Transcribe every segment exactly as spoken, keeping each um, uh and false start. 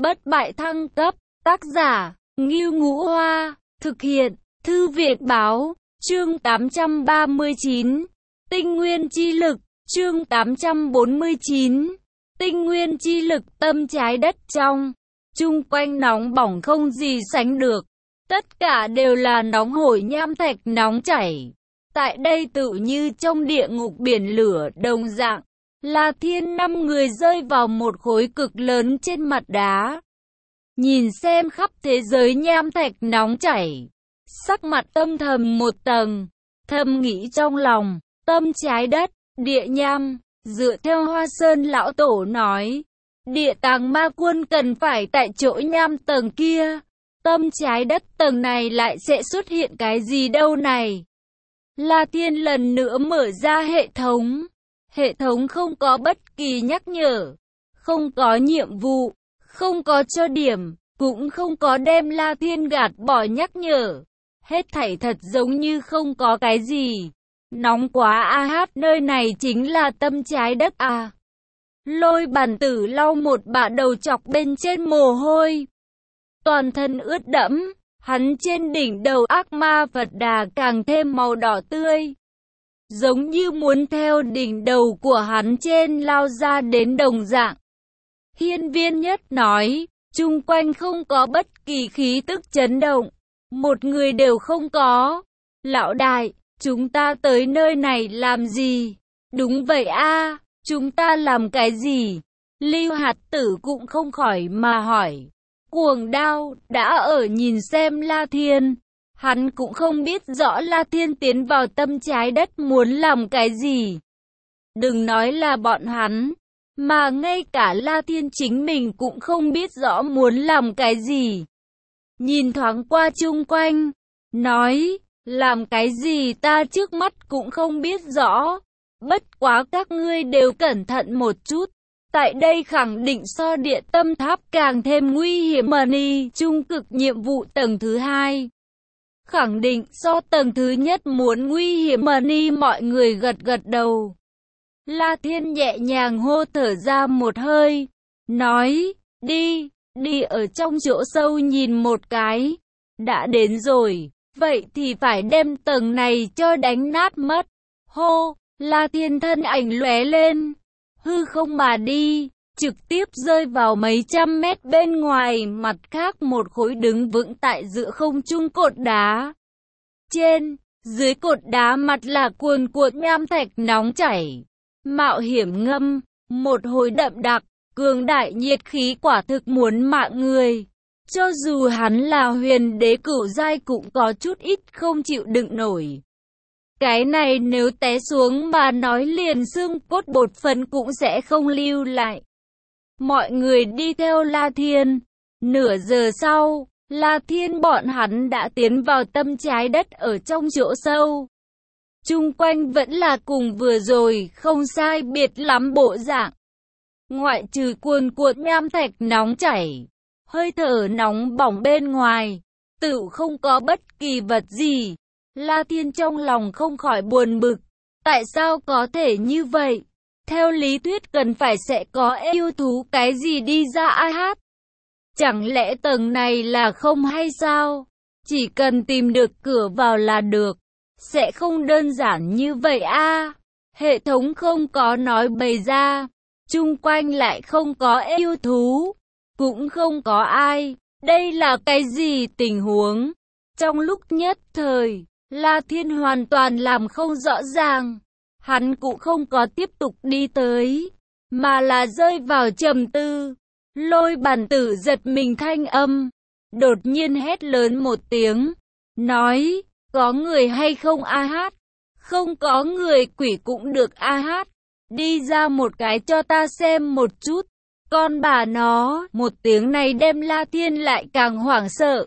Bất bại thăng cấp, tác giả, Ngưu Ngũ Hoa, thực hiện, Thư viện Báo, chương tám trăm ba mươi chín, Tinh Nguyên Chi Lực, chương tám trăm bốn mươi chín, Tinh Nguyên Chi Lực. Tâm trái đất trong, chung quanh nóng bỏng không gì sánh được, tất cả đều là nóng hổi nham thạch nóng chảy. Tại đây tự như trong địa ngục biển lửa đồng dạng. La Thiên năm người rơi vào một khối cực lớn trên mặt đá. Nhìn xem khắp thế giới nham thạch nóng chảy, sắc mặt âm thầm một tầng, thầm nghĩ trong lòng, tâm trái đất, địa nham, dựa theo Hoa Sơn lão tổ nói, địa tàng ma quân cần phải tại chỗ nham tầng kia, tâm trái đất tầng này lại sẽ xuất hiện cái gì đâu này. La Thiên lần nữa mở ra hệ thống. Hệ thống không có bất kỳ nhắc nhở, không có nhiệm vụ, không có cho điểm, cũng không có đem La Thiên gạt bỏ nhắc nhở. Hết thảy thật giống như không có cái gì. Nóng quá a hát, nơi này chính là tâm trái đất à. Lôi Bàn Tử lau một bả đầu chọc bên trên mồ hôi. Toàn thân ướt đẫm, hắn trên đỉnh đầu ác ma Phật Đà càng thêm màu đỏ tươi. Giống như muốn theo đỉnh đầu của hắn trên lao ra đến đồng dạng. Hiên Viên Nhất nói, chung quanh không có bất kỳ khí tức chấn động, một người đều không có. Lão đại, chúng ta tới nơi này làm gì? Đúng vậy a, chúng ta làm cái gì? Lưu Hạt Tử cũng không khỏi mà hỏi. Cuồng Đao đã ở nhìn xem La Thiên. Hắn cũng không biết rõ La Thiên tiến vào tâm trái đất muốn làm cái gì. Đừng nói là bọn hắn, mà ngay cả La Thiên chính mình cũng không biết rõ muốn làm cái gì. Nhìn thoáng qua chung quanh, nói, làm cái gì ta trước mắt cũng không biết rõ. Bất quá các ngươi đều cẩn thận một chút. Tại đây khẳng định so địa tâm tháp càng thêm nguy hiểm. Money trung cực nhiệm vụ tầng thứ hai. Khẳng định so tầng thứ nhất muốn nguy hiểm. Money mọi người gật gật đầu. La Thiên nhẹ nhàng hô thở ra một hơi, nói, đi, đi ở trong chỗ sâu nhìn một cái. Đã đến rồi, vậy thì phải đem tầng này cho đánh nát mất. Hô, La Thiên thân ảnh lóe lên, hư không mà đi, trực tiếp rơi vào mấy trăm mét bên ngoài. Mặt khác một khối đứng vững tại giữa không trung cột đá. Trên, dưới cột đá mặt là cuồn cuộn nham thạch nóng chảy. Mạo hiểm ngâm, một hồi đậm đặc, cường đại nhiệt khí quả thực muốn mạng người. Cho dù hắn là huyền đế cửu giai cũng có chút ít không chịu đựng nổi. Cái này nếu té xuống mà nói liền xương cốt bột phấn cũng sẽ không lưu lại. Mọi người đi theo La Thiên. Nửa giờ sau, La Thiên bọn hắn đã tiến vào tâm trái đất ở trong chỗ sâu. Chung quanh vẫn là cùng vừa rồi, không sai biệt lắm bộ dạng. Ngoại trừ cuồn cuộn nham thạch nóng chảy, hơi thở nóng bỏng bên ngoài, tự không có bất kỳ vật gì. La Thiên trong lòng không khỏi buồn bực. Tại sao có thể như vậy? Theo lý thuyết cần phải sẽ có yêu thú cái gì đi ra ai hát. Chẳng lẽ tầng này là không hay sao? Chỉ cần tìm được cửa vào là được. Sẽ không đơn giản như vậy a. À, hệ thống không có nói bày ra. Chung quanh lại không có yêu thú. Cũng không có ai. Đây là cái gì tình huống? Trong lúc nhất thời, La Thiên hoàn toàn làm không rõ ràng. Hắn cũng không có tiếp tục đi tới, mà là rơi vào trầm tư. Lôi Bàn Tử giật mình thanh âm, đột nhiên hét lớn một tiếng, nói, có người hay không a hát? Không có người, quỷ cũng được a hát. Đi ra một cái cho ta xem một chút. Con bà nó, một tiếng này đem La Thiên lại càng hoảng sợ.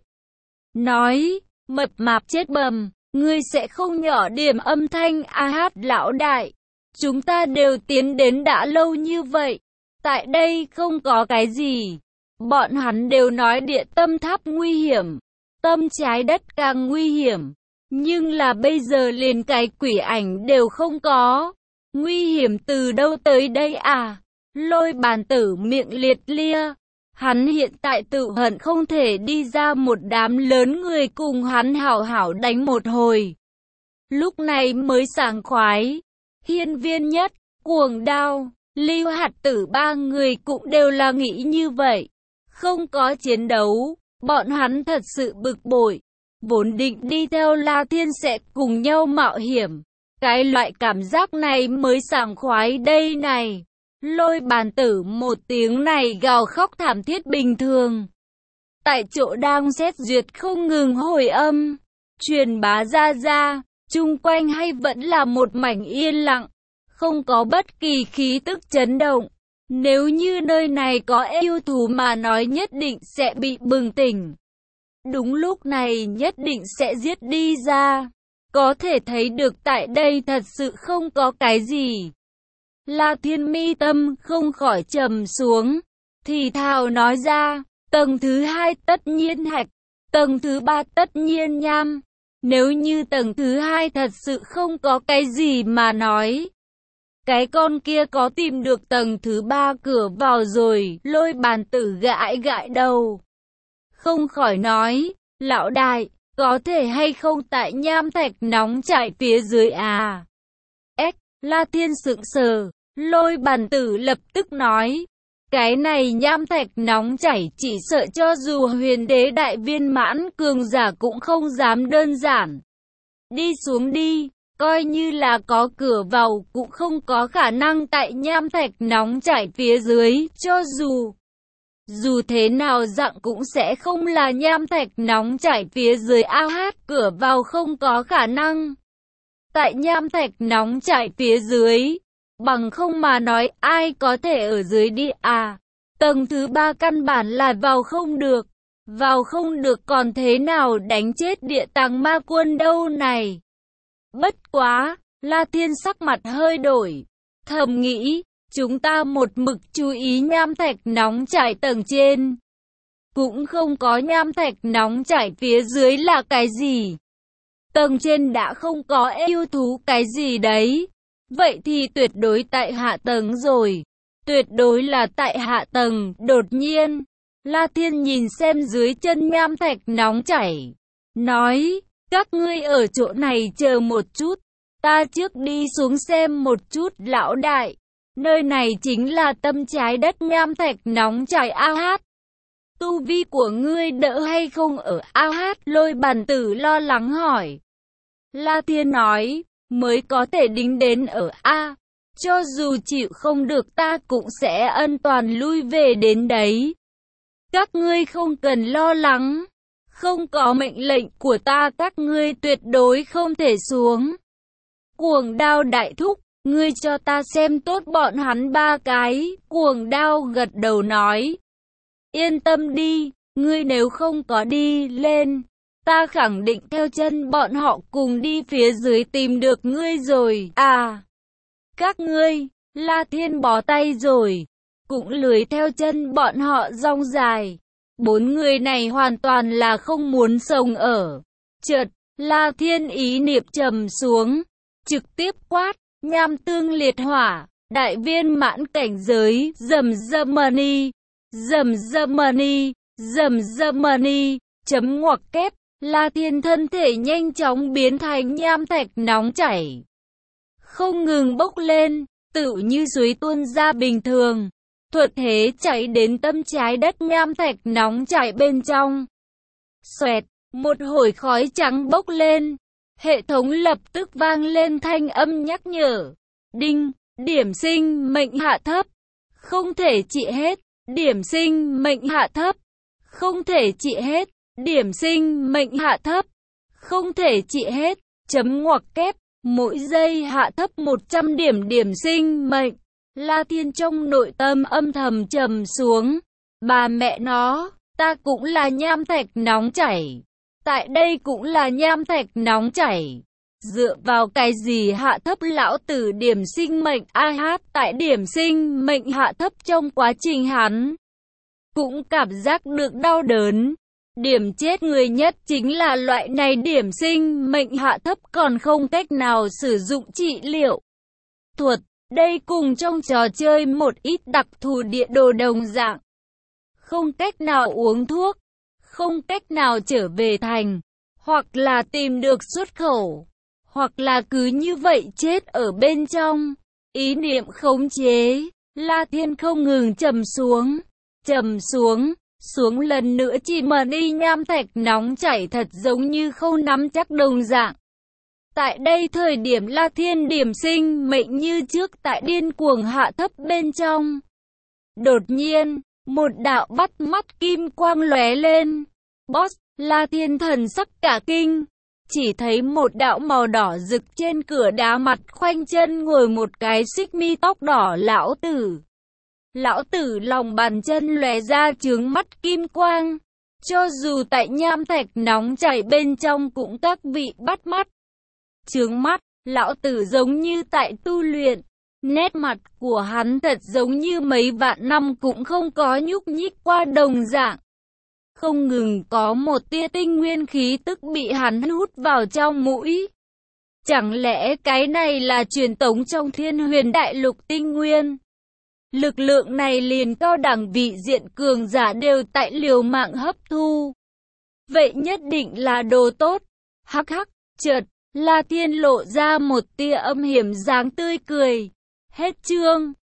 Nói, mập mạp chết bầm. Ngươi sẽ không nhỏ điểm âm thanh a hát lão đại. Chúng ta đều tiến đến đã lâu như vậy. Tại đây không có cái gì. Bọn hắn đều nói địa tâm tháp nguy hiểm. Tâm trái đất càng nguy hiểm. Nhưng là bây giờ liền cái quỷ ảnh đều không có. Nguy hiểm từ đâu tới đây à? Lôi Bàn Tử miệng liệt lia. Hắn hiện tại tự hận không thể đi ra một đám lớn người cùng hắn hảo hảo đánh một hồi. Lúc này mới sảng khoái. Hiên Viên Nhất, Cuồng Đao, Lưu Hạt Tử ba người cũng đều là nghĩ như vậy. Không có chiến đấu, bọn hắn thật sự bực bội. Vốn định đi theo La Thiên sẽ cùng nhau mạo hiểm. Cái loại cảm giác này mới sảng khoái đây này. Lôi Bàn Tử một tiếng này gào khóc thảm thiết bình thường. Tại chỗ đang xét duyệt không ngừng hồi âm. Truyền bá ra ra, chung quanh hay vẫn là một mảnh yên lặng. Không có bất kỳ khí tức chấn động. Nếu như nơi này có yêu thú mà nói nhất định sẽ bị bừng tỉnh. Đúng lúc này nhất định sẽ giết đi ra. Có thể thấy được tại đây thật sự không có cái gì. La Thiên mi tâm không khỏi trầm xuống. Thì thào nói ra, tầng thứ hai tất nhiên hạch, tầng thứ ba tất nhiên nham. Nếu như tầng thứ hai thật sự không có cái gì mà nói. Cái con kia có tìm được tầng thứ ba cửa vào rồi, Lôi Bàn Tử gãi gãi đầu. Không khỏi nói, lão đại, có thể hay không tại nham thạch nóng chảy phía dưới à? Ếch, La Thiên sững sờ, Lôi Bàn Tử lập tức nói, cái này nham thạch nóng chảy chỉ sợ cho dù huyền đế đại viên mãn cường giả cũng không dám đơn giản. Đi xuống đi, coi như là có cửa vào cũng không có khả năng tại nham thạch nóng chảy phía dưới, cho dù... Dù thế nào dặn cũng sẽ không là nham thạch nóng chảy phía dưới a hát cửa vào không có khả năng. Tại nham thạch nóng chảy phía dưới, bằng không mà nói ai có thể ở dưới đi à. Tầng thứ ba căn bản là vào không được. Vào không được còn thế nào đánh chết địa tàng ma quân đâu này. Bất quá, La Thiên sắc mặt hơi đổi. Thầm nghĩ, chúng ta một mực chú ý nham thạch nóng chảy tầng trên. Cũng không có nham thạch nóng chảy phía dưới là cái gì. Tầng trên đã không có yêu thú cái gì đấy. Vậy thì tuyệt đối tại hạ tầng rồi. Tuyệt đối là tại hạ tầng. Đột nhiên, La Thiên nhìn xem dưới chân nham thạch nóng chảy. Nói, các ngươi ở chỗ này chờ một chút. Ta trước đi xuống xem một chút lão đại. Nơi này chính là tâm trái đất nham thạch nóng chảy a hát. Tu vi của ngươi đỡ hay không ở a hát? Lôi Bàn Tử lo lắng hỏi. La Thiên nói, mới có thể đính đến ở A. Cho dù chịu không được ta cũng sẽ ân toàn lui về đến đấy. Các ngươi không cần lo lắng. Không có mệnh lệnh của ta các ngươi tuyệt đối không thể xuống. Cuồng Đao đại thúc, ngươi cho ta xem tốt bọn hắn ba cái. Cuồng Đao gật đầu nói. Yên tâm đi, ngươi nếu không có đi lên, ta khẳng định theo chân bọn họ cùng đi phía dưới tìm được ngươi rồi. À, các ngươi, La Thiên bó tay rồi, cũng lười theo chân bọn họ rong dài. Bốn người này hoàn toàn là không muốn sống ở. Chợt, La Thiên ý niệm trầm xuống, trực tiếp quát, nham tương liệt hỏa, đại viên mãn cảnh giới, rầm rầm money, rầm rầm money, rầm rầm money, chấm ngoặc kép. La Thiên thân thể nhanh chóng biến thành nham thạch nóng chảy, không ngừng bốc lên, tựu như suối tuôn ra bình thường, thuận thế chảy đến tâm trái đất nham thạch nóng chảy bên trong. Xoẹt, một hồi khói trắng bốc lên, hệ thống lập tức vang lên thanh âm nhắc nhở. Đinh, điểm sinh mệnh hạ thấp, không thể trị hết, điểm sinh mệnh hạ thấp, không thể trị hết. Điểm sinh mệnh hạ thấp, không thể trị hết, chấm ngoặc kép, mỗi giây hạ thấp một trăm điểm điểm sinh mệnh. La Thiên trong nội tâm âm thầm trầm xuống. Bà mẹ nó, ta cũng là nham thạch nóng chảy. Tại đây cũng là nham thạch nóng chảy. Dựa vào cái gì hạ thấp lão tử điểm sinh mệnh a hát? Tại điểm sinh mệnh hạ thấp trong quá trình hắn cũng cảm giác được đau đớn. Điểm chết người nhất chính là loại này điểm sinh mệnh hạ thấp còn không cách nào sử dụng trị liệu thuật. Đây cùng trong trò chơi một ít đặc thù địa đồ đồng dạng. không cách nào uống thuốc, không cách nào trở về thành, hoặc là tìm được xuất khẩu, hoặc là cứ như vậy chết ở bên trong. Ý niệm khống chế, La Thiên không ngừng trầm xuống, trầm xuống, xuống lần nữa chỉ mà đi nham thạch nóng chảy thật giống như không nắm chắc đồng dạng. Tại đây thời điểm La Thiên điểm sinh mệnh như trước tại điên cuồng hạ thấp bên trong. Đột nhiên, một đạo bắt mắt kim quang lóe lên. Boss, La Thiên thần sắc cả kinh. Chỉ thấy một đạo màu đỏ rực trên cửa đá, mặt khoanh chân ngồi một cái xích mi tóc đỏ lão tử. Lão tử lòng bàn chân lóe ra chướng mắt kim quang. Cho dù tại nham thạch nóng chảy bên trong cũng các vị bắt mắt. Chướng mắt, lão tử giống như tại tu luyện. Nét mặt của hắn thật giống như mấy vạn năm cũng không có nhúc nhích qua đồng dạng. Không ngừng có một tia tinh nguyên khí tức bị hắn hút vào trong mũi. Chẳng lẽ cái này là truyền tống trong Thiên Huyền Đại Lục tinh nguyên? Lực lượng này liền cao đẳng vị diện cường giả đều tại liều mạng hấp thu. Vậy nhất định là đồ tốt. Hắc hắc, chợt, La Thiên lộ ra một tia âm hiểm dáng tươi cười. Hết chương.